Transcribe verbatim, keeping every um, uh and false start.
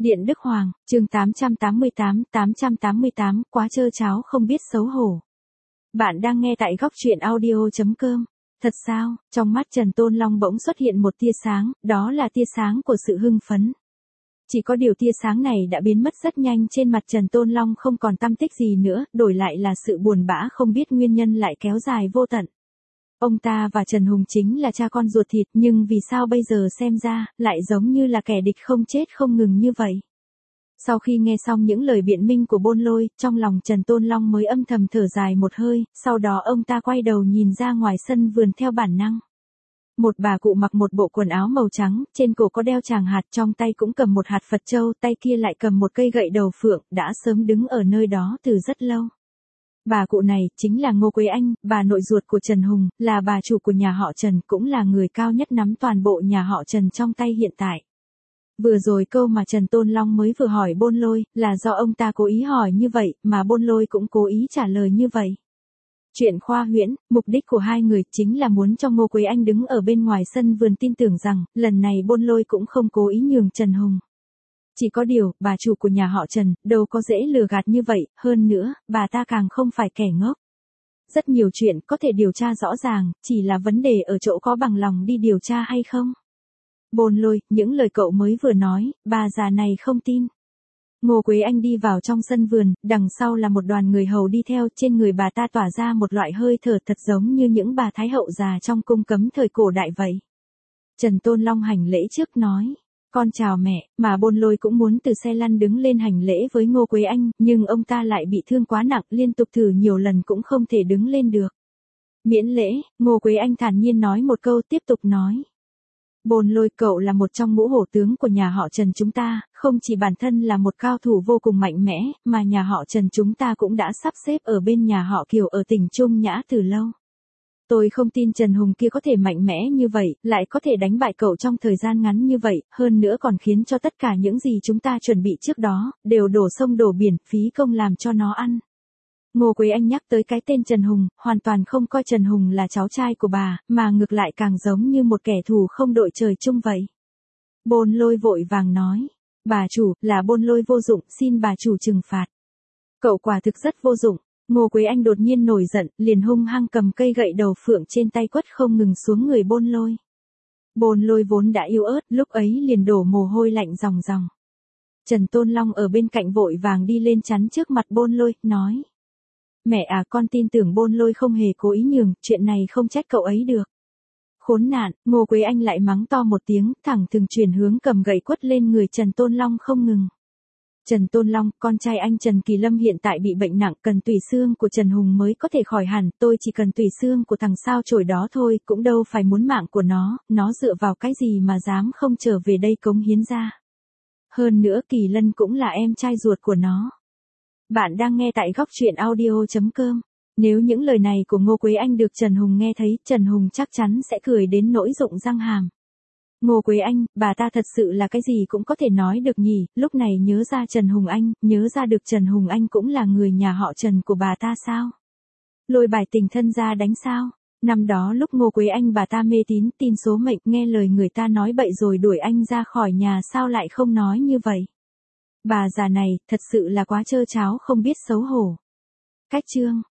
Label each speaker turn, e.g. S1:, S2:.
S1: Điện Đức Hoàng, chương tám trăm tám mươi tám, tám trăm tám mươi tám, quá trơ tráo không biết xấu hổ. Bạn đang nghe tại góc truyện audio chấm com. Thật sao, trong mắt Trần Tôn Long bỗng xuất hiện một tia sáng, đó là tia sáng của sự hưng phấn. Chỉ có điều tia sáng này đã biến mất rất nhanh, trên mặt Trần Tôn Long không còn tăm tích gì nữa, đổi lại là sự buồn bã không biết nguyên nhân lại kéo dài vô tận. Ông ta và Trần Hùng chính là cha con ruột thịt, nhưng vì sao bây giờ xem ra, lại giống như là kẻ địch không chết không ngừng như vậy? Sau khi nghe xong những lời biện minh của Bôn Lôi, trong lòng Trần Tôn Long mới âm thầm thở dài một hơi, sau đó ông ta quay đầu nhìn ra ngoài sân vườn theo bản năng. Một bà cụ mặc một bộ quần áo màu trắng, trên cổ có đeo tràng hạt, trong tay cũng cầm một hạt Phật châu, tay kia lại cầm một cây gậy đầu phượng, đã sớm đứng ở nơi đó từ rất lâu. Bà cụ này, chính là Ngô Quế Anh, bà nội ruột của Trần Hùng, là bà chủ của nhà họ Trần, cũng là người cao nhất nắm toàn bộ nhà họ Trần trong tay hiện tại. Vừa rồi câu mà Trần Tôn Long mới vừa hỏi Bôn Lôi, là do ông ta cố ý hỏi như vậy, mà Bôn Lôi cũng cố ý trả lời như vậy. Chuyện khoa huyễn, mục đích của hai người chính là muốn cho Ngô Quế Anh đứng ở bên ngoài sân vườn tin tưởng rằng, lần này Bôn Lôi cũng không cố ý nhường Trần Hùng. Chỉ có điều, bà chủ của nhà họ Trần, đâu có dễ lừa gạt như vậy, hơn nữa, bà ta càng không phải kẻ ngốc. Rất nhiều chuyện có thể điều tra rõ ràng, chỉ là vấn đề ở chỗ có bằng lòng đi điều tra hay không. Bôn Lôi, những lời cậu mới vừa nói, bà già này không tin. Ngô Quế Anh đi vào trong sân vườn, đằng sau là một đoàn người hầu đi theo, trên người bà ta tỏa ra một loại hơi thở thật giống như những bà thái hậu già trong cung cấm thời cổ đại vậy. Trần Tôn Long hành lễ trước nói, con chào mẹ, mà Bôn Lôi cũng muốn từ xe lăn đứng lên hành lễ với Ngô Quế Anh, nhưng ông ta lại bị thương quá nặng, liên tục thử nhiều lần cũng không thể đứng lên được. Miễn lễ, Ngô Quế Anh thản nhiên nói một câu, tiếp tục nói. Bôn Lôi, cậu là một trong ngũ hổ tướng của nhà họ Trần chúng ta, không chỉ bản thân là một cao thủ vô cùng mạnh mẽ, mà nhà họ Trần chúng ta cũng đã sắp xếp ở bên nhà họ Kiều ở tỉnh Trung Nhã từ lâu. Tôi không tin Trần Hùng kia có thể mạnh mẽ như vậy, lại có thể đánh bại cậu trong thời gian ngắn như vậy, hơn nữa còn khiến cho tất cả những gì chúng ta chuẩn bị trước đó, đều đổ sông đổ biển, phí công làm cho nó ăn. Ngô Quế Anh nhắc tới cái tên Trần Hùng, hoàn toàn không coi Trần Hùng là cháu trai của bà, mà ngược lại càng giống như một kẻ thù không đội trời chung vậy. Bôn Lôi vội vàng nói, bà chủ, là Bôn Lôi vô dụng, xin bà chủ trừng phạt. Cậu quả thực rất vô dụng. Ngô Quế Anh đột nhiên nổi giận, liền hung hăng cầm cây gậy đầu phượng trên tay quất không ngừng xuống người Bôn Lôi. Bôn Lôi vốn đã yếu ớt, lúc ấy liền đổ mồ hôi lạnh ròng ròng. Trần Tôn Long ở bên cạnh vội vàng đi lên chắn trước mặt Bôn Lôi, nói. Mẹ à, con tin tưởng Bôn Lôi không hề cố ý nhường, chuyện này không trách cậu ấy được. Khốn nạn, Ngô Quế Anh lại mắng to một tiếng, thẳng thừng chuyển hướng cầm gậy quất lên người Trần Tôn Long không ngừng. Trần Tôn Long, con trai anh Trần Kỳ Lâm hiện tại bị bệnh nặng, cần tủy xương của Trần Hùng mới có thể khỏi hẳn, tôi chỉ cần tủy xương của thằng sao chổi đó thôi, cũng đâu phải muốn mạng của nó, nó dựa vào cái gì mà dám không trở về đây cống hiến ra. Hơn nữa Kỳ Lân cũng là em trai ruột của nó. Bạn đang nghe tại góc truyện audio chấm com. Nếu những lời này của Ngô Quế Anh được Trần Hùng nghe thấy, Trần Hùng chắc chắn sẽ cười đến nỗi rụng răng hàm. Ngô Quế Anh, bà ta thật sự là cái gì cũng có thể nói được nhỉ, lúc này nhớ ra Trần Hùng Anh, nhớ ra được Trần Hùng Anh cũng là người nhà họ Trần của bà ta sao? Lôi bài tình thân ra đánh sao? Năm đó lúc Ngô Quế Anh bà ta mê tín, tin số mệnh, nghe lời người ta nói bậy rồi đuổi anh ra khỏi nhà, sao lại không nói như vậy? Bà già này, thật sự là quá trơ tráo không biết xấu hổ. Cách chương